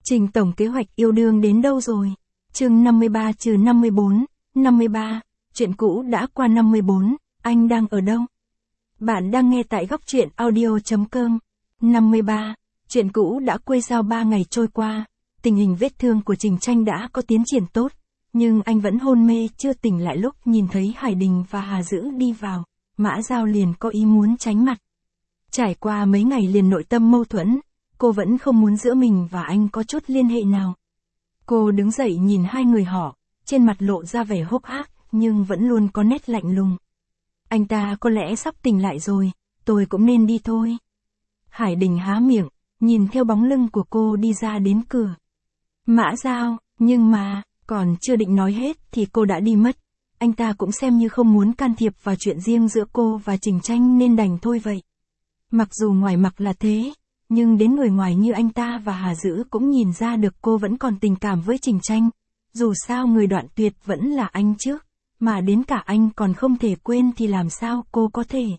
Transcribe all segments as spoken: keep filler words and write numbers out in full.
Trình tổng kế hoạch yêu đương đến đâu rồi? Chương năm mươi ba trừ năm mươi bốn, năm mươi ba, chuyện cũ đã qua năm mươi bốn, anh đang ở đâu? Bạn đang nghe tại góc truyện audio.com. năm mươi ba, chuyện cũ đã quay giao ba ngày trôi qua, tình hình vết thương của Trình Tranh đã có tiến triển tốt, nhưng anh vẫn hôn mê chưa tỉnh lại. Lúc nhìn thấy Hải Đình và Hà Dữ đi vào, Mã Giao liền có ý muốn tránh mặt. Trải qua mấy ngày liền nội tâm mâu thuẫn, cô vẫn không muốn giữa mình và anh có chút liên hệ nào. Cô đứng dậy nhìn hai người họ, trên mặt lộ ra vẻ hốc hác, nhưng vẫn luôn có nét lạnh lùng. Anh ta có lẽ sắp tỉnh lại rồi, tôi cũng nên đi thôi. Hải Đình há miệng, nhìn theo bóng lưng của cô đi ra đến cửa. Mã Giao, nhưng mà, còn chưa định nói hết thì cô đã đi mất. Anh ta cũng xem như không muốn can thiệp vào chuyện riêng giữa cô và Trình Tranh nên đành thôi vậy. Mặc dù ngoài mặt là thế, nhưng đến người ngoài như anh ta và Hà Dữ cũng nhìn ra được cô vẫn còn tình cảm với Trình Tranh. Dù sao người đoạn tuyệt vẫn là anh trước, mà đến cả anh còn không thể quên thì làm sao cô có thể.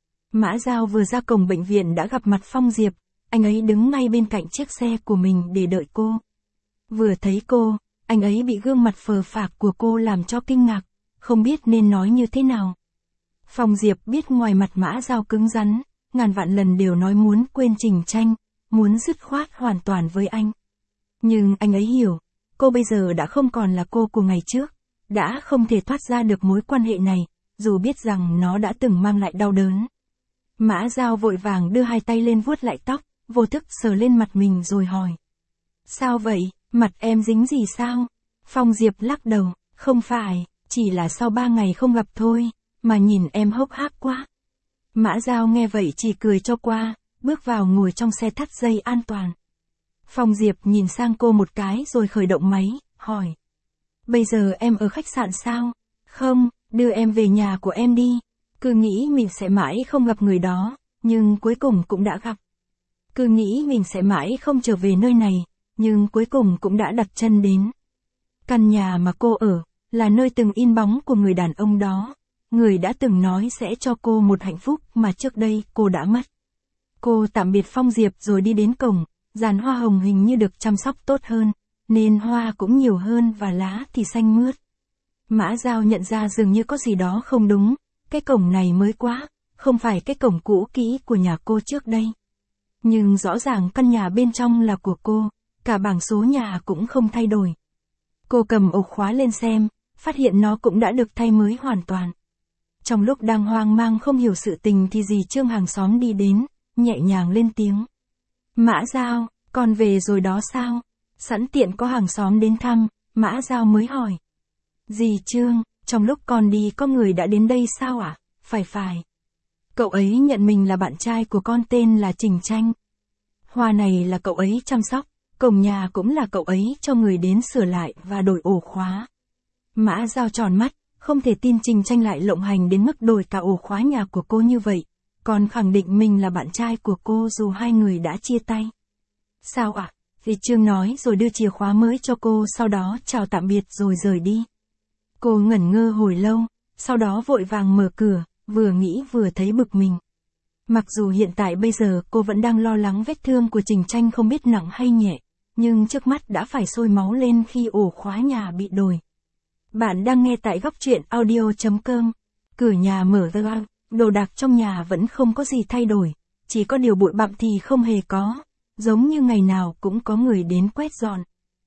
Mã Giao vừa ra cổng bệnh viện đã gặp mặt Phong Diệp, anh ấy đứng ngay bên cạnh chiếc xe của mình để đợi cô. Vừa thấy cô, anh ấy bị gương mặt phờ phạc của cô làm cho kinh ngạc, không biết nên nói như thế nào. Phong Diệp biết ngoài mặt Mã Giao cứng rắn, ngàn vạn lần đều nói muốn quên Trình Tranh, muốn dứt khoát hoàn toàn với anh. Nhưng anh ấy hiểu, cô bây giờ đã không còn là cô của ngày trước, đã không thể thoát ra được mối quan hệ này, dù biết rằng nó đã từng mang lại đau đớn. Mã Giao vội vàng đưa hai tay lên vuốt lại tóc, vô thức sờ lên mặt mình rồi hỏi. Sao vậy, mặt em dính gì sao? Phong Diệp lắc đầu, không phải, chỉ là sau ba ngày không gặp thôi, mà nhìn em hốc hác quá. Mã Giao nghe vậy chỉ cười cho qua, bước vào ngồi trong xe thắt dây an toàn. Phong Diệp nhìn sang cô một cái rồi khởi động máy, hỏi. Bây giờ em ở khách sạn sao? Không, đưa em về nhà của em đi. Cứ nghĩ mình sẽ mãi không gặp người đó, nhưng cuối cùng cũng đã gặp. Cứ nghĩ mình sẽ mãi không trở về nơi này, nhưng cuối cùng cũng đã đặt chân đến. Căn nhà mà cô ở, là nơi từng in bóng của người đàn ông đó. Người đã từng nói sẽ cho cô một hạnh phúc mà trước đây cô đã mất. Cô tạm biệt Phong Diệp rồi đi đến cổng, giàn hoa hồng hình như được chăm sóc tốt hơn, nên hoa cũng nhiều hơn và lá thì xanh mướt. Mã Giao nhận ra dường như có gì đó không đúng, cái cổng này mới quá, không phải cái cổng cũ kỹ của nhà cô trước đây. Nhưng rõ ràng căn nhà bên trong là của cô, cả bảng số nhà cũng không thay đổi. Cô cầm ổ khóa lên xem, phát hiện nó cũng đã được thay mới hoàn toàn. Trong lúc đang hoang mang không hiểu sự tình thì dì Trương hàng xóm đi đến, nhẹ nhàng lên tiếng. Mã Giao, con về rồi đó sao? Sẵn tiện có hàng xóm đến thăm, Mã Giao mới hỏi. Dì Trương, trong lúc con đi có người đã đến đây sao ạ? À? Phải phải. Cậu ấy nhận mình là bạn trai của con tên là Trình Tranh. Hoa này là cậu ấy chăm sóc, cổng nhà cũng là cậu ấy cho người đến sửa lại và đổi ổ khóa. Mã Giao tròn mắt, không thể tin Trình Tranh lại lộng hành đến mức đổi cả ổ khóa nhà của cô như vậy, còn khẳng định mình là bạn trai của cô dù hai người đã chia tay. Sao ạ? À? Dì Trương nói rồi đưa chìa khóa mới cho cô, sau đó chào tạm biệt rồi rời đi. Cô ngẩn ngơ hồi lâu, sau đó vội vàng mở cửa, vừa nghĩ vừa thấy bực mình. Mặc dù hiện tại bây giờ cô vẫn đang lo lắng vết thương của Trình Tranh không biết nặng hay nhẹ, nhưng trước mắt đã phải sôi máu lên khi ổ khóa nhà bị đổi. Bạn đang nghe tại góc truyện audio.com. Cửa nhà mở ra, đồ đạc trong nhà vẫn không có gì thay đổi, chỉ có điều bụi bặm thì không hề có, giống như ngày nào cũng có người đến quét dọn.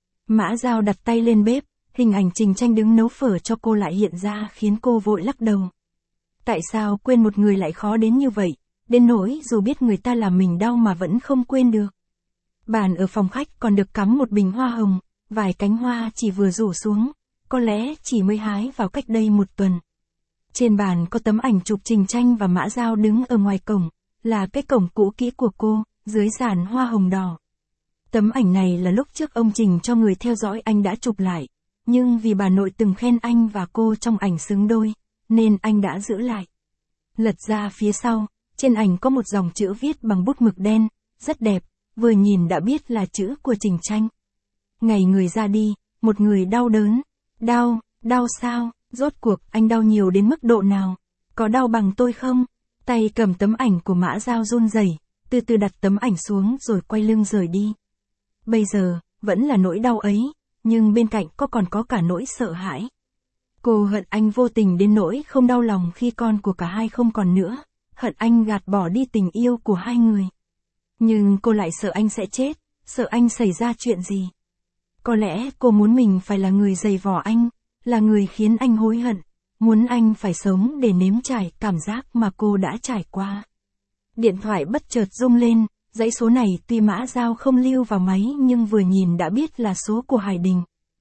Mã Giao đặt tay lên bếp, hình ảnh Trình Tranh đứng nấu phở cho cô lại hiện ra khiến cô vội lắc đầu. Tại sao quên một người lại khó đến như vậy, đến nỗi dù biết người ta làm mình đau mà vẫn không quên được. Bàn ở phòng khách còn được cắm một bình hoa hồng, vài cánh hoa chỉ vừa rủ xuống, có lẽ chỉ mới hái vào cách đây một tuần. Trên bàn có tấm ảnh chụp Trình Tranh và Mã Giao đứng ở ngoài cổng, là cái cổng cũ kỹ của cô, dưới giàn hoa hồng đỏ. Tấm ảnh này là lúc trước ông Trình cho người theo dõi anh đã chụp lại, nhưng vì bà nội từng khen anh và cô trong ảnh xứng đôi, nên anh đã giữ lại. Lật ra phía sau, trên ảnh có một dòng chữ viết bằng bút mực đen, rất đẹp, vừa nhìn đã biết là chữ của Trình Tranh. Ngày người ra đi, một người đau đớn. Đau, đau sao? Rốt cuộc anh đau nhiều đến mức độ nào? Có đau bằng tôi không? Tay cầm tấm ảnh của Mã Giao run rẩy, từ từ đặt tấm ảnh xuống rồi quay lưng rời đi. Bây giờ, vẫn là nỗi đau ấy, nhưng bên cạnh có còn có cả nỗi sợ hãi. Cô hận anh vô tình đến nỗi không đau lòng khi con của cả hai không còn nữa, hận anh gạt bỏ đi tình yêu của hai người. Nhưng cô lại sợ anh sẽ chết, sợ anh xảy ra chuyện gì. Có lẽ cô muốn mình phải là người giày vò anh, là người khiến anh hối hận, muốn anh phải sống để nếm trải cảm giác mà cô đã trải qua. Điện thoại bất chợt rung lên, dãy số này tuy Mã Giao không lưu vào máy nhưng vừa nhìn đã biết là số của Hải Đình.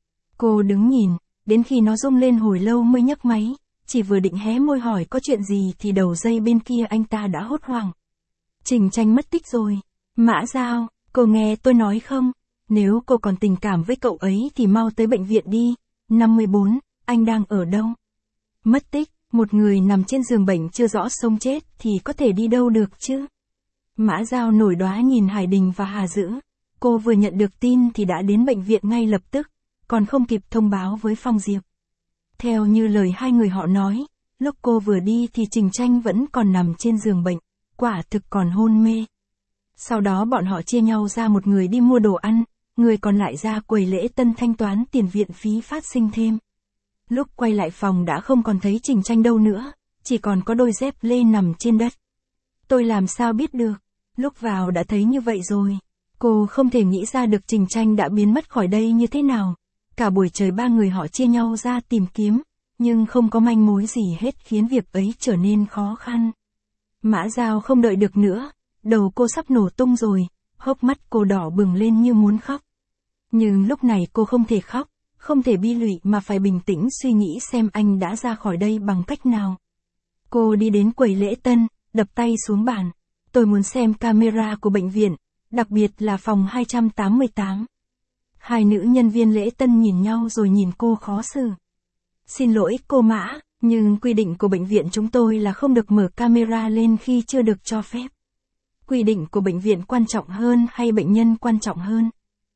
Cô đứng nhìn, đến khi nó rung lên hồi lâu mới nhấc máy, chỉ vừa định hé môi hỏi có chuyện gì thì đầu dây bên kia anh ta đã hốt hoảng. Trình Tranh mất tích rồi. Mã Giao, cô nghe tôi nói không? Nếu cô còn tình cảm với cậu ấy thì mau tới bệnh viện đi. năm mươi bốn, anh đang ở đâu? Mất tích, một người nằm trên giường bệnh chưa rõ sống chết thì có thể đi đâu được chứ? Mã Giao nổi đoá nhìn Hải Đình và Hà Dữ. Cô vừa nhận được tin thì đã đến bệnh viện ngay lập tức, còn không kịp thông báo với Phong Diệp. Theo như lời hai người họ nói, lúc cô vừa đi thì Trình Tranh vẫn còn nằm trên giường bệnh, quả thực còn hôn mê. Sau đó bọn họ chia nhau ra, một người đi mua đồ ăn, người còn lại ra quầy lễ tân thanh toán tiền viện phí phát sinh thêm. Lúc quay lại phòng đã không còn thấy Trình Tranh đâu nữa, chỉ còn có đôi dép lê nằm trên đất. Tôi làm sao biết được, lúc vào đã thấy như vậy rồi. Cô không thể nghĩ ra được Trình Tranh đã biến mất khỏi đây như thế nào. Cả buổi trời ba người họ chia nhau ra tìm kiếm, nhưng không có manh mối gì hết khiến việc ấy trở nên khó khăn. Mã Giao không đợi được nữa, đầu cô sắp nổ tung rồi, hốc mắt cô đỏ bừng lên như muốn khóc. Nhưng lúc này cô không thể khóc, không thể bi lụy mà phải bình tĩnh suy nghĩ xem anh đã ra khỏi đây bằng cách nào. Cô đi đến quầy lễ tân, đập tay xuống bàn. Tôi muốn xem camera của bệnh viện, đặc biệt là phòng hai trăm tám mươi tám. Hai nữ nhân viên lễ tân nhìn nhau rồi nhìn cô khó xử. Xin lỗi cô Mã, nhưng quy định của bệnh viện chúng tôi là không được mở camera lên khi chưa được cho phép. Quy định của bệnh viện quan trọng hơn hay bệnh nhân quan trọng hơn?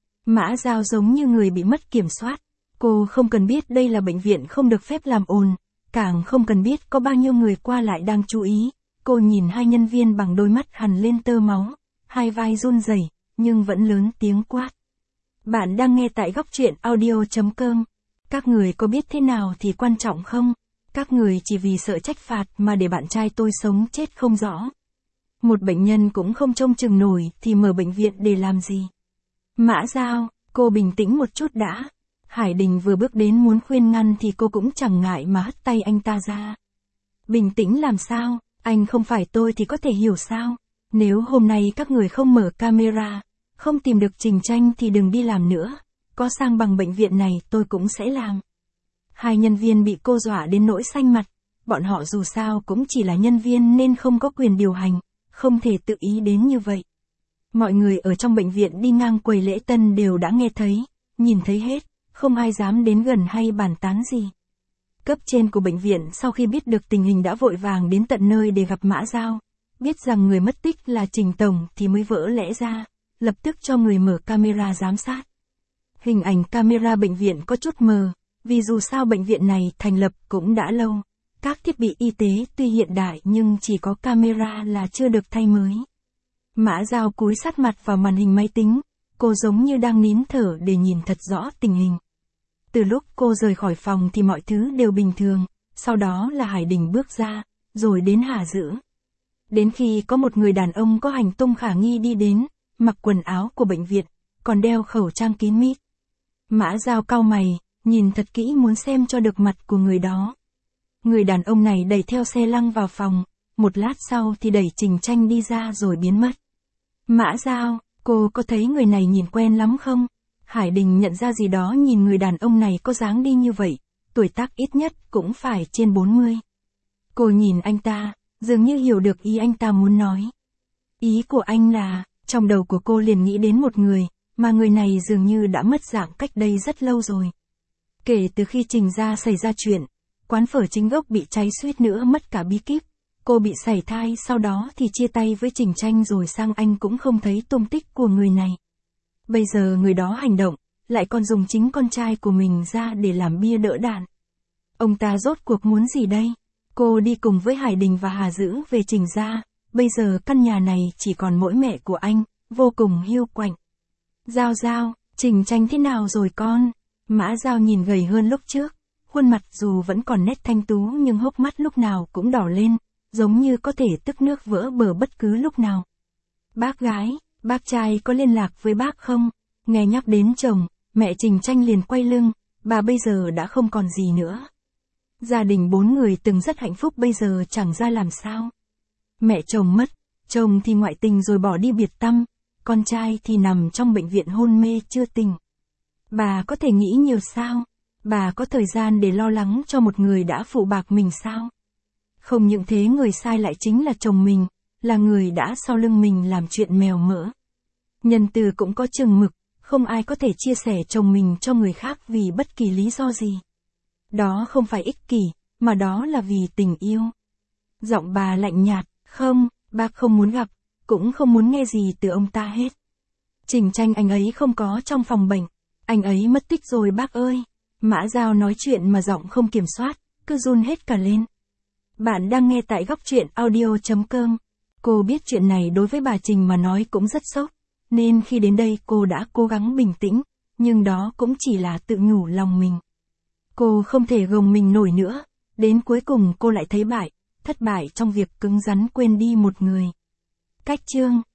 Mã Giao giống như người bị mất kiểm soát. Cô không cần biết đây là bệnh viện không được phép làm ồn, càng không cần biết có bao nhiêu người qua lại đang chú ý. Cô nhìn hai nhân viên bằng đôi mắt hằn lên tơ máu, hai vai run rẩy, nhưng vẫn lớn tiếng quát. Bạn đang nghe tại góc truyện audio chấm com. Các người có biết thế nào thì quan trọng không? Các người chỉ vì sợ trách phạt mà để bạn trai tôi sống chết không rõ. Một bệnh nhân cũng không trông chừng nổi thì mở bệnh viện để làm gì? Mã Giao, cô bình tĩnh một chút đã. Hải Đình vừa bước đến muốn khuyên ngăn thì cô cũng chẳng ngại mà hất tay anh ta ra. Bình tĩnh làm sao? Anh không phải tôi thì có thể hiểu sao? Nếu hôm nay các người không mở camera, không tìm được Trình Tranh thì đừng đi làm nữa. Có sang bằng bệnh viện này tôi cũng sẽ làm. Hai nhân viên bị cô dọa đến nỗi xanh mặt. Bọn họ dù sao cũng chỉ là nhân viên nên không có quyền điều hành, không thể tự ý đến như vậy. Mọi người ở trong bệnh viện đi ngang quầy lễ tân đều đã nghe thấy, nhìn thấy hết, không ai dám đến gần hay bàn tán gì. Cấp trên của bệnh viện sau khi biết được tình hình đã vội vàng đến tận nơi để gặp Mã Giao. Biết rằng người mất tích là Trình Tổng thì mới vỡ lẽ ra, lập tức cho người mở camera giám sát. Hình ảnh camera bệnh viện có chút mờ, vì dù sao bệnh viện này thành lập cũng đã lâu. Các thiết bị y tế tuy hiện đại nhưng chỉ có camera là chưa được thay mới. Mã Giao cúi sát mặt vào màn hình máy tính, cô giống như đang nín thở để nhìn thật rõ tình hình. Từ lúc cô rời khỏi phòng thì mọi thứ đều bình thường, sau đó là Hải Đình bước ra, rồi đến Hà Dữ. Đến khi có một người đàn ông có hành tung khả nghi đi đến, mặc quần áo của bệnh viện, còn đeo khẩu trang kín mít. Mã Giao cau mày, nhìn thật kỹ muốn xem cho được mặt của người đó. Người đàn ông này đẩy theo xe lăng vào phòng, một lát sau thì đẩy Trình Tranh đi ra rồi biến mất. Mã Giao, cô có thấy người này nhìn quen lắm không? Hải Đình nhận ra gì đó nhìn người đàn ông này có dáng đi như vậy, tuổi tác ít nhất cũng phải trên bốn mươi. Cô nhìn anh ta, dường như hiểu được ý anh ta muốn nói. Ý của anh là, trong đầu của cô liền nghĩ đến một người, mà người này dường như đã mất dạng cách đây rất lâu rồi. Kể từ khi Trình gia xảy ra chuyện, quán phở chính gốc bị cháy suýt nữa mất cả bí kíp. Cô bị sảy thai sau đó thì chia tay với Trình Tranh rồi sang Anh cũng không thấy tung tích của người này. Bây giờ người đó hành động, lại còn dùng chính con trai của mình ra để làm bia đỡ đạn. Ông ta rốt cuộc muốn gì đây? Cô đi cùng với Hải Đình và Hà Dữ về Trình gia, bây giờ căn nhà này chỉ còn mỗi mẹ của anh, vô cùng hiu quạnh. Giao Giao, Trình Tranh thế nào rồi con? Mã Giao nhìn gầy hơn lúc trước, khuôn mặt dù vẫn còn nét thanh tú nhưng hốc mắt lúc nào cũng đỏ lên, giống như có thể tức nước vỡ bờ bất cứ lúc nào. Bác gái, bác trai có liên lạc với bác không? Nghe nhắc đến chồng, mẹ Trình Tranh liền quay lưng, bà bây giờ đã không còn gì nữa. Gia đình bốn người từng rất hạnh phúc bây giờ chẳng ra làm sao. Mẹ chồng mất, chồng thì ngoại tình rồi bỏ đi biệt tăm, con trai thì nằm trong bệnh viện hôn mê chưa tỉnh. Bà có thể nghĩ nhiều sao? Bà có thời gian để lo lắng cho một người đã phụ bạc mình sao? Không những thế người sai lại chính là chồng mình, là người đã sau lưng mình làm chuyện mèo mỡ. Nhân từ cũng có chừng mực, không ai có thể chia sẻ chồng mình cho người khác vì bất kỳ lý do gì. Đó không phải ích kỷ, mà đó là vì tình yêu. Giọng bà lạnh nhạt, không, bác không muốn gặp, cũng không muốn nghe gì từ ông ta hết. Trình Tranh anh ấy không có trong phòng bệnh, anh ấy mất tích rồi bác ơi. Mã Giao nói chuyện mà giọng không kiểm soát, cứ run hết cả lên. Bạn đang nghe tại góc truyện audio chấm com. Cô biết chuyện này đối với bà Trình mà nói cũng rất sốc, nên khi đến đây cô đã cố gắng bình tĩnh, nhưng đó cũng chỉ là tự nhủ lòng mình. Cô không thể gồng mình nổi nữa, đến cuối cùng cô lại thấy bại, thất bại trong việc cứng rắn quên đi một người. Cách chương